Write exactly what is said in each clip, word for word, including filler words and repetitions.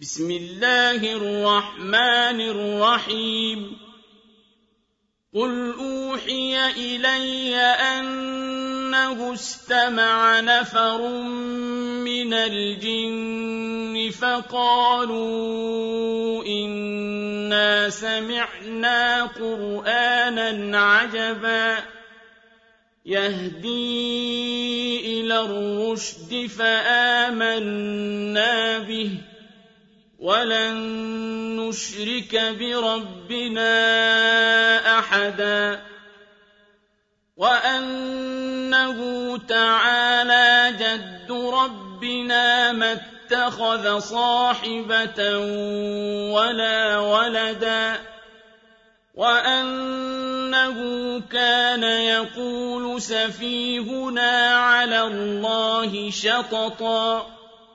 بسم الله الرحمن الرحيم قل أوحي إلي أنه استمع نفر من الجن فقالوا إنا سمعنا قرآنا عجبا يهدي إلى الرشد فآمنا به ولن نشرك بربنا أحدا وأنه تعالى جد ربنا ما اتخذ صاحبة ولا ولدا وأنه كان يقول سفيهنا على الله شططا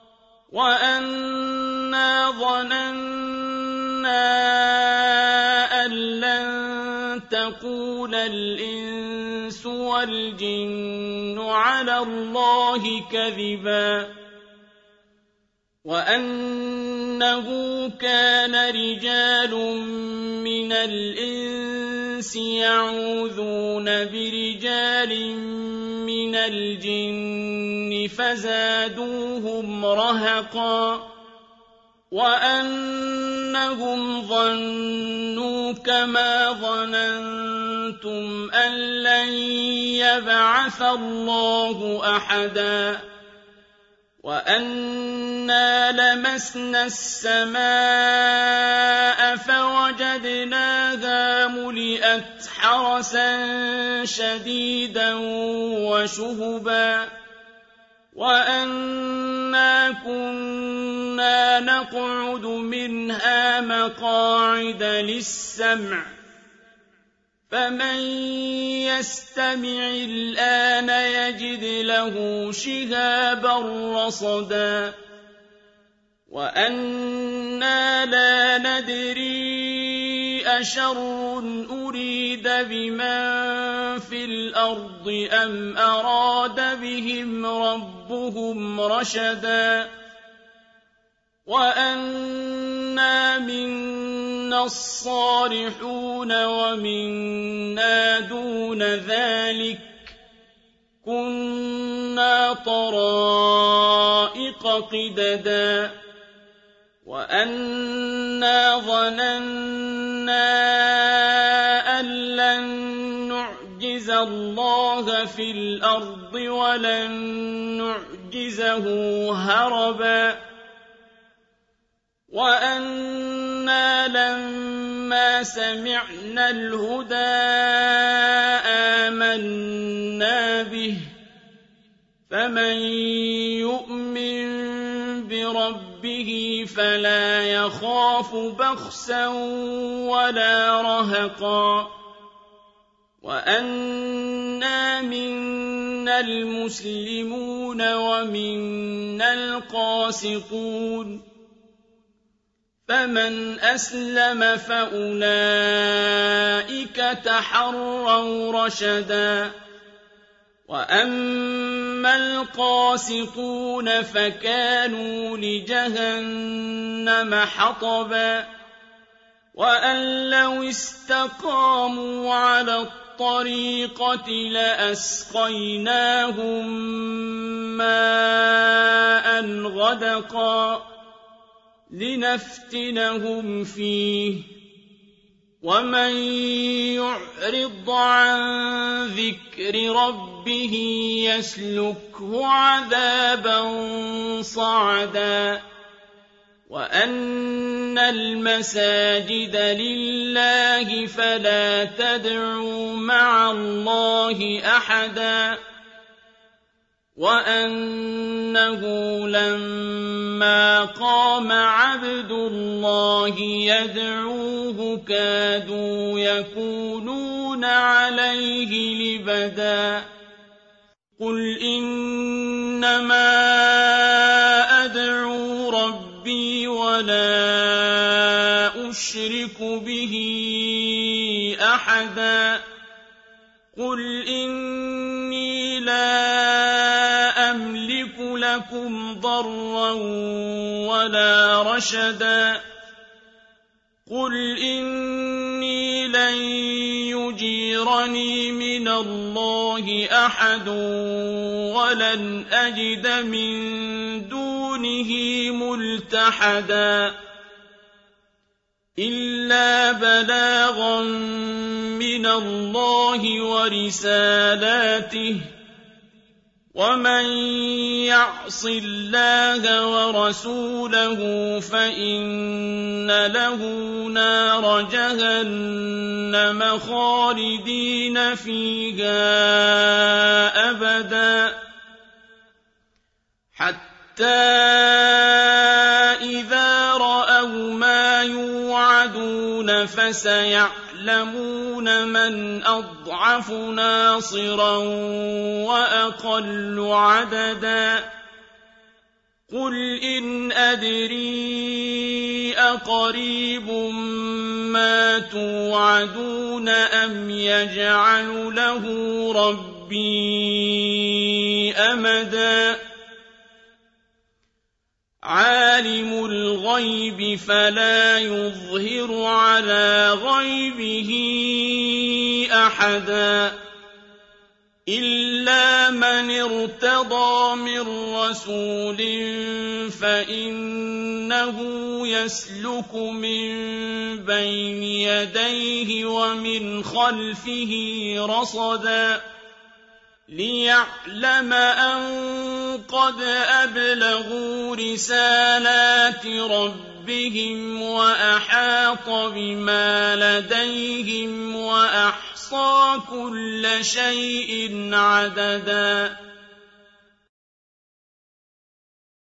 وأنا ظننا أن لن تقول الإنس والجن على الله كذبا وأنه كان رجال من الإنس يعوذون برجال من الجن فزادوهم رهقا وأنهم ظنوا كما ظننتم أن لن يبعث الله أحدا وأنا لمسنا السماء فوجدناها ملئت حرسا شديدا وشهبا وأنا كنا نقعد منها مقاعد للسمع فمن يستمع الآن يجد له شهابا رصدا وأنا لا ندري أشر أريد بمن في الأرض أم أراد بهم ربهم رشدا وأنا منا الصالحون ومنا دون ذلك كنا طرائق قددا وأنا ظننا أن لن نعجز الله في الأرض ولن نعجزه هربا وأنا لما سمعنا الهدى آمنا به فمن يؤمن بربه فلا يخاف بخسا ولا رهقا وأنا منا المسلمون ومنا القاسطون فمن أسلم فأولئك تحروا رشدا وأما القاسطون فكانوا لجهنم حطبا وأن لو استقاموا على الطريقة لأسقيناهم ماء غدقا لنفتنهم فيه ومن يعرض عن ذكر ربه يسلكه عذابا صعدا وأن المساجد لله فلا تدعوا مع الله أحدا وأنه لما قام عبد الله يدعوه كادوا يكونون عليه لبدا قل إنما أدعو ربي ولا أشرك به أحدا قل إني لا أملك لكم ضرا ولا رشدا قل إني لن يجيرني من الله أحد ولن أجد من دونه ملتحدا إلا بلاغا من الله ورسالاته ومن يعص الله ورسوله فإن له نار جهنم خالدين فيها أبدا حتى إذا رأوا ما يوعدون فسيعلمون من أضعف ناصرا وأقل عددا قل إن أدري أقريب ما توعدون أم يجعل له ربي أمدا عالم الغيب فلا يظهر على غيبه أحدا إلا من ارتضى من رسول فإنه يسلك من بين يديه ومن خلفه رصدا ليعلم أن قد أبلغوا رسالات ربهم وأحاط بما لديهم وأحصى كل شيء عددا